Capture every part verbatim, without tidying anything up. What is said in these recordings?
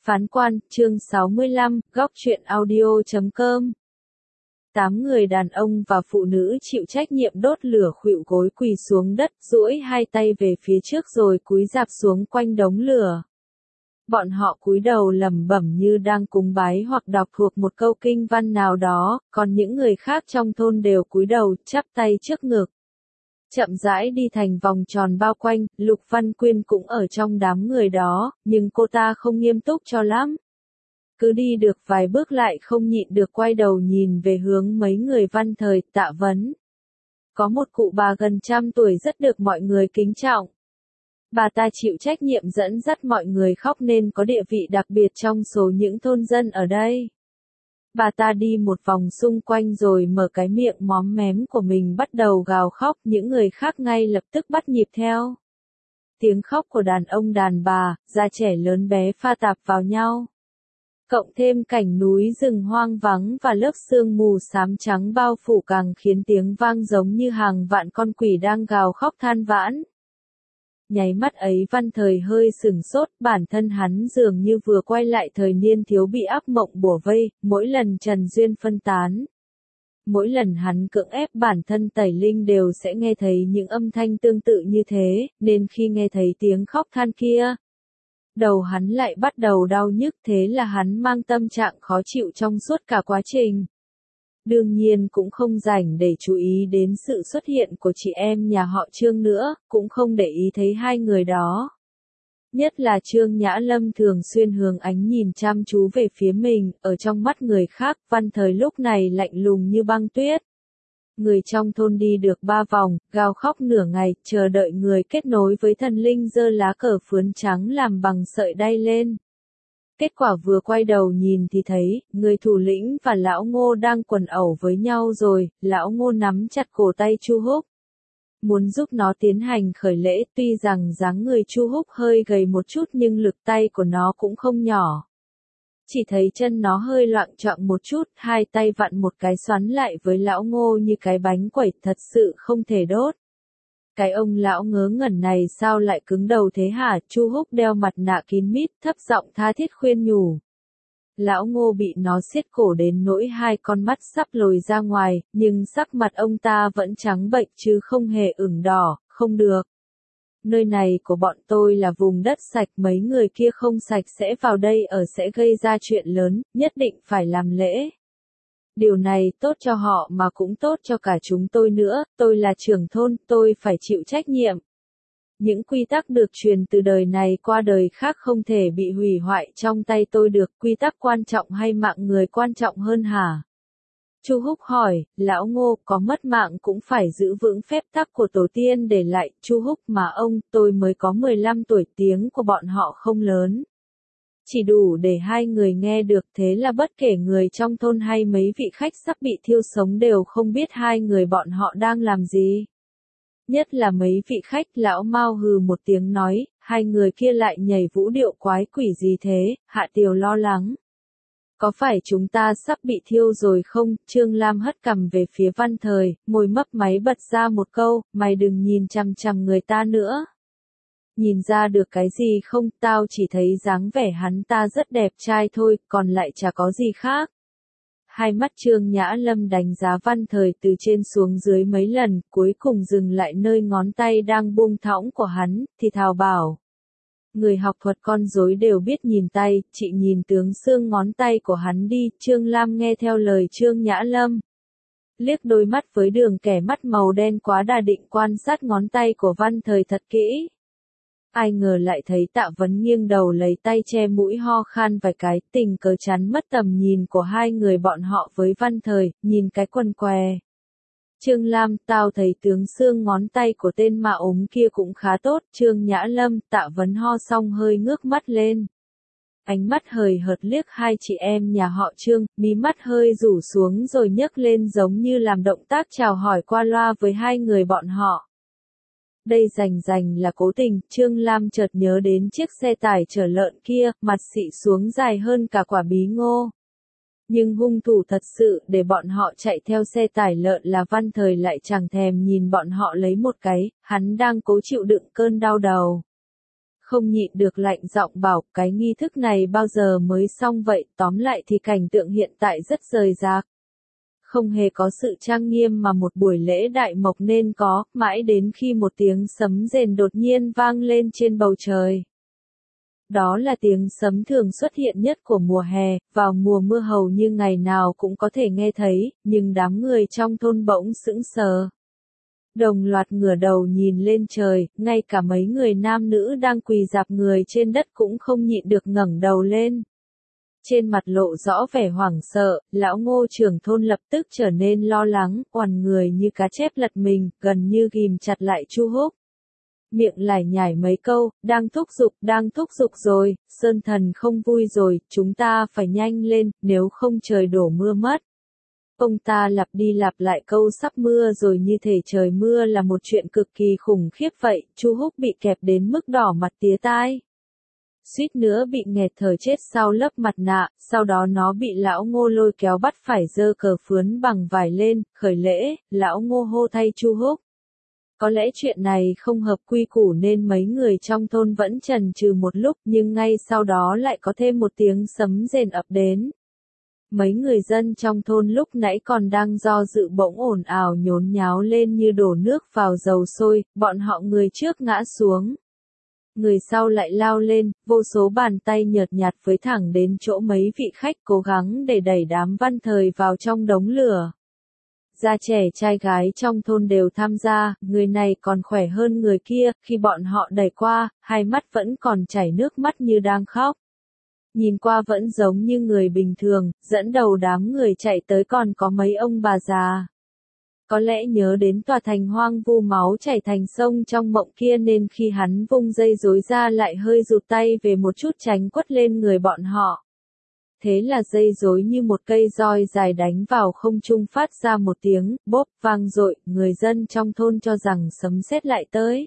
Phán quan, chương sáu mươi lăm, góc truyện audio chấm com. Tám người đàn ông và phụ nữ chịu trách nhiệm đốt lửa khuỵu gối quỳ xuống đất, duỗi hai tay về phía trước rồi cúi rạp xuống quanh đống lửa. Bọn họ cúi đầu lẩm bẩm như đang cúng bái hoặc đọc thuộc một câu kinh văn nào đó, còn những người khác trong thôn đều cúi đầu, chắp tay trước ngực. Chậm rãi đi thành vòng tròn bao quanh, Lục Văn Quyên cũng ở trong đám người đó, nhưng cô ta không nghiêm túc cho lắm. Cứ đi được vài bước lại không nhịn được quay đầu nhìn về hướng mấy người Văn Thời, Tạ Vấn. Có một cụ bà gần trăm tuổi rất được mọi người kính trọng. Bà ta chịu trách nhiệm dẫn dắt mọi người khóc nên có địa vị đặc biệt trong số những thôn dân ở đây. Bà ta đi một vòng xung quanh rồi mở cái miệng móm mém của mình bắt đầu gào khóc, những người khác ngay lập tức bắt nhịp theo. Tiếng khóc của đàn ông đàn bà, già trẻ lớn bé pha tạp vào nhau. Cộng thêm cảnh núi rừng hoang vắng và lớp sương mù xám trắng bao phủ càng khiến tiếng vang giống như hàng vạn con quỷ đang gào khóc than vãn. Nháy mắt ấy Văn Thời hơi sửng sốt, bản thân hắn dường như vừa quay lại thời niên thiếu bị ác mộng bủa vây, mỗi lần trần duyên phân tán. Mỗi lần hắn cưỡng ép bản thân tẩy linh đều sẽ nghe thấy những âm thanh tương tự như thế, nên khi nghe thấy tiếng khóc than kia, đầu hắn lại bắt đầu đau nhức, thế là hắn mang tâm trạng khó chịu trong suốt cả quá trình. Đương nhiên cũng không rảnh để chú ý đến sự xuất hiện của chị em nhà họ Trương nữa, cũng không để ý thấy hai người đó. Nhất là Trương Nhã Lâm thường xuyên hướng ánh nhìn chăm chú về phía mình, ở trong mắt người khác, Văn Thời lúc này lạnh lùng như băng tuyết. Người trong thôn đi được ba vòng, gào khóc nửa ngày, chờ đợi người kết nối với thần linh giơ lá cờ phướn trắng làm bằng sợi đay lên. Kết quả vừa quay đầu nhìn thì thấy, người thủ lĩnh và lão Ngô đang quần ẩu với nhau rồi, lão Ngô nắm chặt cổ tay Chu Húc. Muốn giúp nó tiến hành khởi lễ, tuy rằng dáng người Chu Húc hơi gầy một chút nhưng lực tay của nó cũng không nhỏ. Chỉ thấy chân nó hơi loạng choạng một chút, hai tay vặn một cái xoắn lại với lão Ngô như cái bánh quẩy, thật sự không thể đốt. Cái ông lão ngớ ngẩn này sao lại cứng đầu thế hả? Chu Húc đeo mặt nạ kín mít, thấp giọng tha thiết khuyên nhủ. Lão Ngô bị nó siết cổ đến nỗi hai con mắt sắp lồi ra ngoài, nhưng sắc mặt ông ta vẫn trắng bệch chứ không hề ửng đỏ, không được. Nơi này của bọn tôi là vùng đất sạch, mấy người kia không sạch sẽ vào đây ở sẽ gây ra chuyện lớn, nhất định phải làm lễ. Điều này tốt cho họ mà cũng tốt cho cả chúng tôi nữa, tôi là trưởng thôn, tôi phải chịu trách nhiệm. Những quy tắc được truyền từ đời này qua đời khác không thể bị hủy hoại trong tay tôi được, quy tắc quan trọng hay mạng người quan trọng hơn hả? Chu Húc hỏi, lão Ngô, có mất mạng cũng phải giữ vững phép tắc của tổ tiên để lại. Chu Húc, mà ông, tôi mới có mười lăm tuổi, tiếng của bọn họ không lớn. Chỉ đủ để hai người nghe được, thế là bất kể người trong thôn hay mấy vị khách sắp bị thiêu sống đều không biết hai người bọn họ đang làm gì. Nhất là mấy vị khách, lão Mao hừ một tiếng nói, hai người kia lại nhảy vũ điệu quái quỷ gì thế? Hạ Tiều lo lắng. Có phải chúng ta sắp bị thiêu rồi không? Trương Lam hất cằm về phía Văn Thời, môi mấp máy bật ra một câu, mày đừng nhìn chằm chằm người ta nữa. Nhìn ra được cái gì không? Tao chỉ thấy dáng vẻ hắn ta rất đẹp trai thôi, còn lại chả có gì khác. Hai mắt Trương Nhã Lâm đánh giá Văn Thời từ trên xuống dưới mấy lần, cuối cùng dừng lại nơi ngón tay đang buông thõng của hắn, thì thào bảo. Người học thuật con rối đều biết nhìn tay, chị nhìn tướng xương ngón tay của hắn đi. Trương Lam nghe theo lời Trương Nhã Lâm. Liếc đôi mắt với đường kẻ mắt màu đen quá đà định quan sát ngón tay của Văn Thời thật kỹ. Ai ngờ lại thấy Tạ Vấn nghiêng đầu lấy tay che mũi ho khan vài cái, tình cờ chắn mất tầm nhìn của hai người bọn họ với Văn Thời, nhìn cái quần què. Trương Lam, tao thấy tướng xương ngón tay của tên mạ ốm kia cũng khá tốt. Trương Nhã Lâm, Tạ Vấn ho xong hơi ngước mắt lên. Ánh mắt hời hợt liếc hai chị em nhà họ Trương, mí mắt hơi rủ xuống rồi nhấc lên giống như làm động tác chào hỏi qua loa với hai người bọn họ. Đây rành rành là cố tình. Trương Lam chợt nhớ đến chiếc xe tải chở lợn kia, mặt xị xuống dài hơn cả quả bí ngô. Nhưng hung thủ thật sự để bọn họ chạy theo xe tải lợn là Văn Thời lại chẳng thèm nhìn bọn họ lấy một cái, hắn đang cố chịu đựng cơn đau đầu. không nhịn được lạnh giọng bảo, cái nghi thức này bao giờ mới xong vậy, tóm lại thì cảnh tượng hiện tại rất rời rạc. Không hề có sự trang nghiêm mà một buổi lễ đại mộc nên có, mãi đến khi một tiếng sấm rền đột nhiên vang lên trên bầu trời. Đó là tiếng sấm thường xuất hiện nhất của mùa hè, vào mùa mưa hầu như ngày nào cũng có thể nghe thấy, nhưng đám người trong thôn bỗng sững sờ. Đồng loạt ngửa đầu nhìn lên trời, ngay cả mấy người nam nữ đang quỳ rạp người trên đất cũng không nhịn được ngẩng đầu lên. Trên mặt lộ rõ vẻ hoảng sợ, lão Ngô trưởng thôn lập tức trở nên lo lắng, oằn người như cá chép lật mình, gần như ghim chặt lại Chu Húc. Miệng lải nhải mấy câu, đang thúc giục, đang thúc giục rồi, Sơn Thần không vui rồi, chúng ta phải nhanh lên, nếu không trời đổ mưa mất. Ông ta lặp đi lặp lại câu sắp mưa rồi như thể trời mưa là một chuyện cực kỳ khủng khiếp vậy, Chu Húc bị kẹp đến mức đỏ mặt tía tai. Suýt nữa bị nghẹt thở chết sau lớp mặt nạ, sau đó nó bị lão Ngô lôi kéo bắt phải giơ cờ phướn bằng vải lên, khởi lễ, lão Ngô hô thay Chu Húc. Có lẽ chuyện này không hợp quy củ nên mấy người trong thôn vẫn chần chừ một lúc, nhưng ngay sau đó lại có thêm một tiếng sấm rền ập đến. Mấy người dân trong thôn lúc nãy còn đang do dự bỗng ồn ào nhốn nháo lên như đổ nước vào dầu sôi, bọn họ người trước ngã xuống. Người sau lại lao lên, vô số bàn tay nhợt nhạt với thẳng đến chỗ mấy vị khách cố gắng để đẩy đám Văn Thời vào trong đống lửa. Già trẻ trai gái trong thôn đều tham gia, người này còn khỏe hơn người kia, khi bọn họ đẩy qua, hai mắt vẫn còn chảy nước mắt như đang khóc. Nhìn qua vẫn giống như người bình thường, dẫn đầu đám người chạy tới còn có mấy ông bà già. Có lẽ nhớ đến tòa thành hoang vu máu chảy thành sông trong mộng kia nên khi hắn vung dây rối ra lại hơi rụt tay về một chút tránh quất lên người bọn họ. Thế là dây rối như một cây roi dài đánh vào không trung phát ra một tiếng bốp vang dội, người dân trong thôn cho rằng sấm sét lại tới.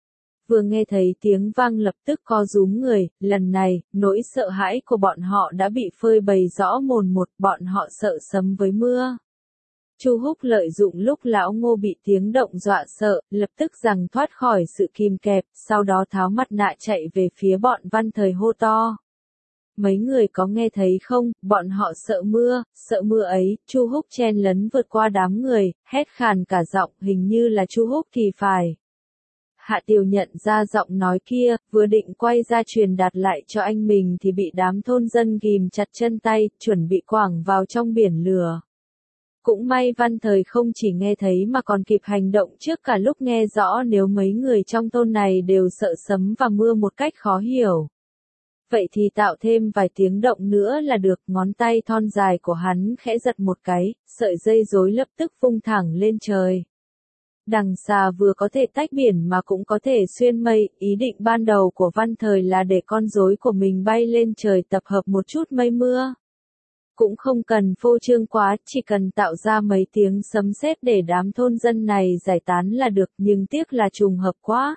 Vừa nghe thấy tiếng vang lập tức co rúm người, lần này, nỗi sợ hãi của bọn họ đã bị phơi bày rõ mồn một, bọn họ sợ sấm với mưa. Chu Húc lợi dụng lúc lão Ngô bị tiếng động dọa sợ, lập tức giằng thoát khỏi sự kìm kẹp, sau đó tháo mặt nạ chạy về phía bọn Văn Thời hô to. Mấy người có nghe thấy không, bọn họ sợ mưa, sợ mưa ấy, Chu Húc chen lấn vượt qua đám người, hét khàn cả giọng, hình như là Chu Húc thì phải. Hạ Tiều nhận ra giọng nói kia, vừa định quay ra truyền đạt lại cho anh mình thì bị đám thôn dân ghim chặt chân tay, chuẩn bị quẳng vào trong biển lửa. Cũng may Văn Thời không chỉ nghe thấy mà còn kịp hành động trước cả lúc nghe rõ, nếu mấy người trong thôn này đều sợ sấm và mưa một cách khó hiểu. Vậy thì tạo thêm vài tiếng động nữa là được, ngón tay thon dài của hắn khẽ giật một cái, sợi dây rối lập tức vung thẳng lên trời. Đằng xà vừa có thể tách biển mà cũng có thể xuyên mây, ý định ban đầu của Văn Thời là để con rối của mình bay lên trời tập hợp một chút mây mưa. Cũng không cần phô trương quá, chỉ cần tạo ra mấy tiếng sấm sét để đám thôn dân này giải tán là được, nhưng tiếc là trùng hợp quá.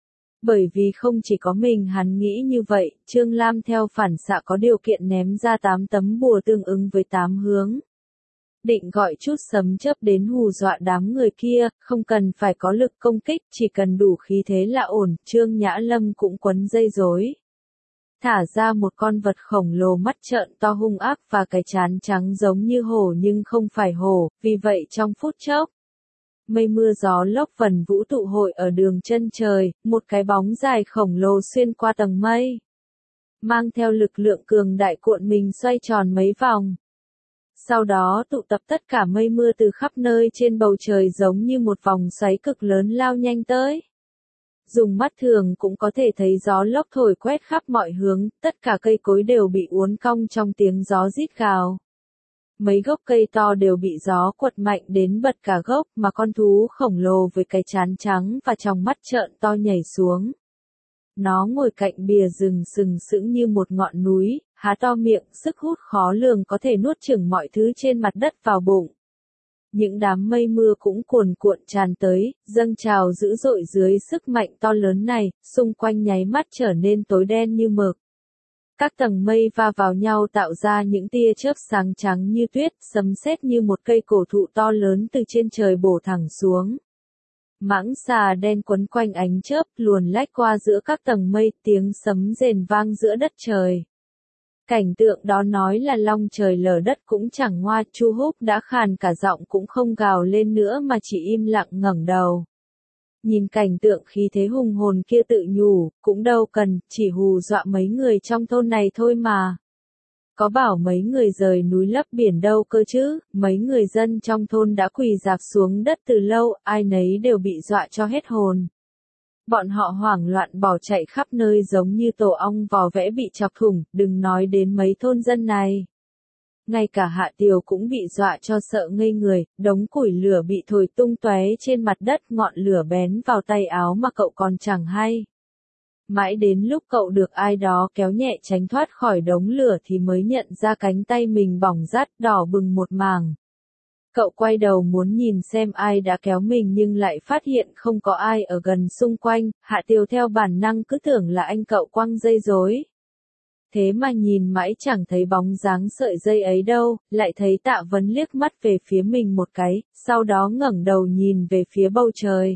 Bởi vì không chỉ có mình hắn nghĩ như vậy, Trương Lam theo phản xạ có điều kiện ném ra tám tấm bùa tương ứng với tám hướng. Định gọi chút sấm chớp đến hù dọa đám người kia, không cần phải có lực công kích, chỉ cần đủ khí thế là ổn, Trương Nhã Lâm cũng quấn dây rối. Thả ra một con vật khổng lồ mắt trợn to hung ác và cái trán trắng giống như hổ nhưng không phải hổ, vì vậy trong phút chốc. Mây mưa gió lốc vần vũ tụ hội ở đường chân trời, một cái bóng dài khổng lồ xuyên qua tầng mây. Mang theo lực lượng cường đại cuộn mình xoay tròn mấy vòng. Sau đó tụ tập tất cả mây mưa từ khắp nơi trên bầu trời giống như một vòng xoáy cực lớn lao nhanh tới. Dùng mắt thường cũng có thể thấy gió lốc thổi quét khắp mọi hướng, tất cả cây cối đều bị uốn cong trong tiếng gió rít gào. Mấy gốc cây to đều bị gió quật mạnh đến bật cả gốc, mà con thú khổng lồ với cái trán trắng và tròng mắt trợn to nhảy xuống. Nó ngồi cạnh bìa rừng sừng sững như một ngọn núi, há to miệng, sức hút khó lường có thể nuốt chửng mọi thứ trên mặt đất vào bụng. Những đám mây mưa cũng cuồn cuộn tràn tới, dâng trào dữ dội dưới sức mạnh to lớn này, xung quanh nháy mắt trở nên tối đen như mực. Các tầng mây va vào nhau tạo ra những tia chớp sáng trắng như tuyết, sấm sét như một cây cổ thụ to lớn từ trên trời bổ thẳng xuống. Mãng xà đen quấn quanh ánh chớp, luồn lách qua giữa các tầng mây, tiếng sấm rền vang giữa đất trời. Cảnh tượng đó nói là long trời lở đất cũng chẳng ngoa, Chu Húc đã khàn cả giọng cũng không gào lên nữa mà chỉ im lặng ngẩng đầu. Nhìn cảnh tượng khí thế hùng hồn kia tự nhủ, cũng đâu cần, chỉ hù dọa mấy người trong thôn này thôi mà. Có bảo mấy người rời núi lấp biển đâu cơ chứ, mấy người dân trong thôn đã quỳ rạp xuống đất từ lâu, ai nấy đều bị dọa cho hết hồn. Bọn họ hoảng loạn bỏ chạy khắp nơi giống như tổ ong vò vẽ bị chọc thủng, đừng nói đến mấy thôn dân này. Ngay cả Hạ Tiều cũng bị dọa cho sợ ngây người, đống củi lửa bị thổi tung tóe trên mặt đất, ngọn lửa bén vào tay áo mà cậu còn chẳng hay. Mãi đến lúc cậu được ai đó kéo nhẹ tránh thoát khỏi đống lửa thì mới nhận ra cánh tay mình bỏng rát đỏ bừng một mảng. Cậu quay đầu muốn nhìn xem ai đã kéo mình nhưng lại phát hiện không có ai ở gần xung quanh, Hạ Tiều theo bản năng cứ tưởng là anh cậu quăng dây rối. Thế mà nhìn mãi chẳng thấy bóng dáng sợi dây ấy đâu, lại thấy Tạ Vấn liếc mắt về phía mình một cái, sau đó ngẩng đầu nhìn về phía bầu trời.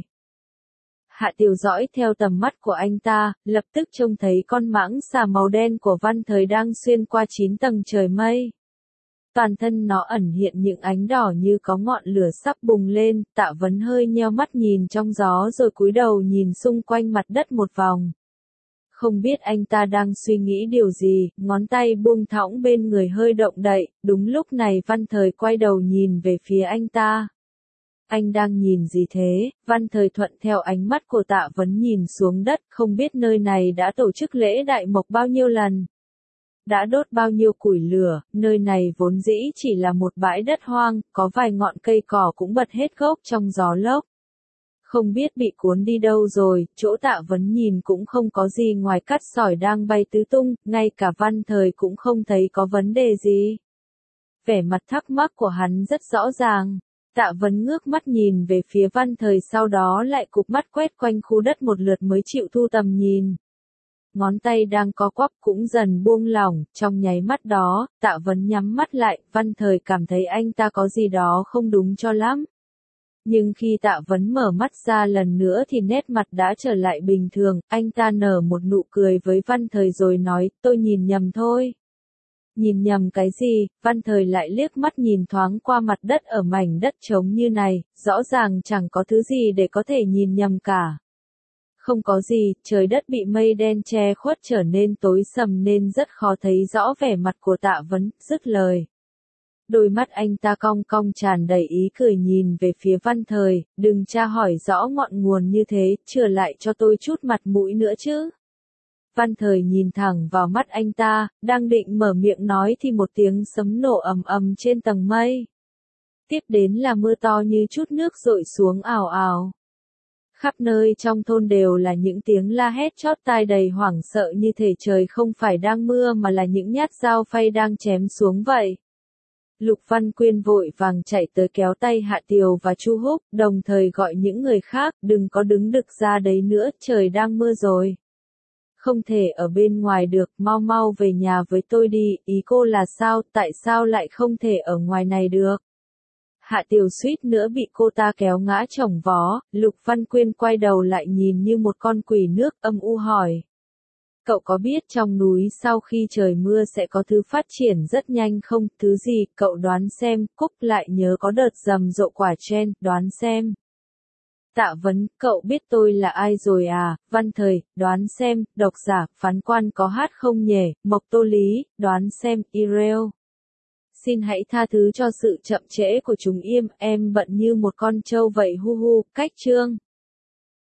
Hạ Tiều dõi theo tầm mắt của anh ta, lập tức trông thấy con mãng xà màu đen của Văn Thời đang xuyên qua chín tầng trời mây. Toàn thân nó ẩn hiện những ánh đỏ như có ngọn lửa sắp bùng lên, Tạ Vấn hơi nheo mắt nhìn trong gió rồi cúi đầu nhìn xung quanh mặt đất một vòng. Không biết anh ta đang suy nghĩ điều gì, ngón tay buông thõng bên người hơi động đậy, đúng lúc này Văn Thời quay đầu nhìn về phía anh ta. Anh đang nhìn gì thế? Văn Thời thuận theo ánh mắt của Tạ Vấn nhìn xuống đất, không biết nơi này đã tổ chức lễ đại mộc bao nhiêu lần. Đã đốt bao nhiêu củi lửa, nơi này vốn dĩ chỉ là một bãi đất hoang, có vài ngọn cây cỏ cũng bật hết gốc trong gió lốc. Không biết bị cuốn đi đâu rồi, chỗ Tạ Vấn nhìn cũng không có gì ngoài cát sỏi đang bay tứ tung, ngay cả Văn Thời cũng không thấy có vấn đề gì. Vẻ mặt thắc mắc của hắn rất rõ ràng. Tạ Vấn ngước mắt nhìn về phía Văn Thời sau đó lại cụp mắt quét quanh khu đất một lượt mới chịu thu tầm nhìn. Ngón tay đang co quắp cũng dần buông lỏng, trong nháy mắt đó, Tạ Vấn nhắm mắt lại, Văn Thời cảm thấy anh ta có gì đó không đúng cho lắm. Nhưng khi Tạ Vấn mở mắt ra lần nữa thì nét mặt đã trở lại bình thường, anh ta nở một nụ cười với Văn Thời rồi nói, tôi nhìn nhầm thôi. Nhìn nhầm cái gì? Văn Thời lại liếc mắt nhìn thoáng qua mặt đất ở mảnh đất trống như này, rõ ràng chẳng có thứ gì để có thể nhìn nhầm cả. Không có gì, trời đất bị mây đen che khuất trở nên tối sầm nên rất khó thấy rõ vẻ mặt của Tạ Vấn, dứt lời. Đôi mắt anh ta cong cong tràn đầy ý cười nhìn về phía Văn Thời, đừng tra hỏi rõ ngọn nguồn như thế, chừa lại cho tôi chút mặt mũi nữa chứ. Văn Thời nhìn thẳng vào mắt anh ta, đang định mở miệng nói thì một tiếng sấm nổ ầm ầm trên tầng mây. Tiếp đến là mưa to như chút nước rội xuống ào ào. Khắp nơi trong thôn đều là những tiếng la hét chót tai đầy hoảng sợ như thể trời không phải đang mưa mà là những nhát dao phay đang chém xuống vậy. Lục Văn Quyên vội vàng chạy tới kéo tay Hạ Tiều và Chu Húc, đồng thời gọi những người khác, đừng có đứng đực ra đấy nữa, trời đang mưa rồi. Không thể ở bên ngoài được, mau mau về nhà với tôi đi, ý cô là sao, tại sao lại không thể ở ngoài này được? Hạ Tiều suýt nữa bị cô ta kéo ngã chồng vó, Lục Văn Quyên quay đầu lại nhìn như một con quỷ nước, âm u hỏi. Cậu có biết trong núi sau khi trời mưa sẽ có thứ phát triển rất nhanh không, thứ gì, cậu đoán xem, Cúc lại nhớ có đợt rầm rộ quả chen, đoán xem. Tạ Vấn, cậu biết tôi là ai rồi à? Văn Thời, đoán xem, độc giả, phán quan có hát không nhỉ? Mộc Tô Lý, đoán xem, Ireo. Xin hãy tha thứ cho sự chậm trễ của chúng im, em bận như một con trâu vậy hu hu, cách chương.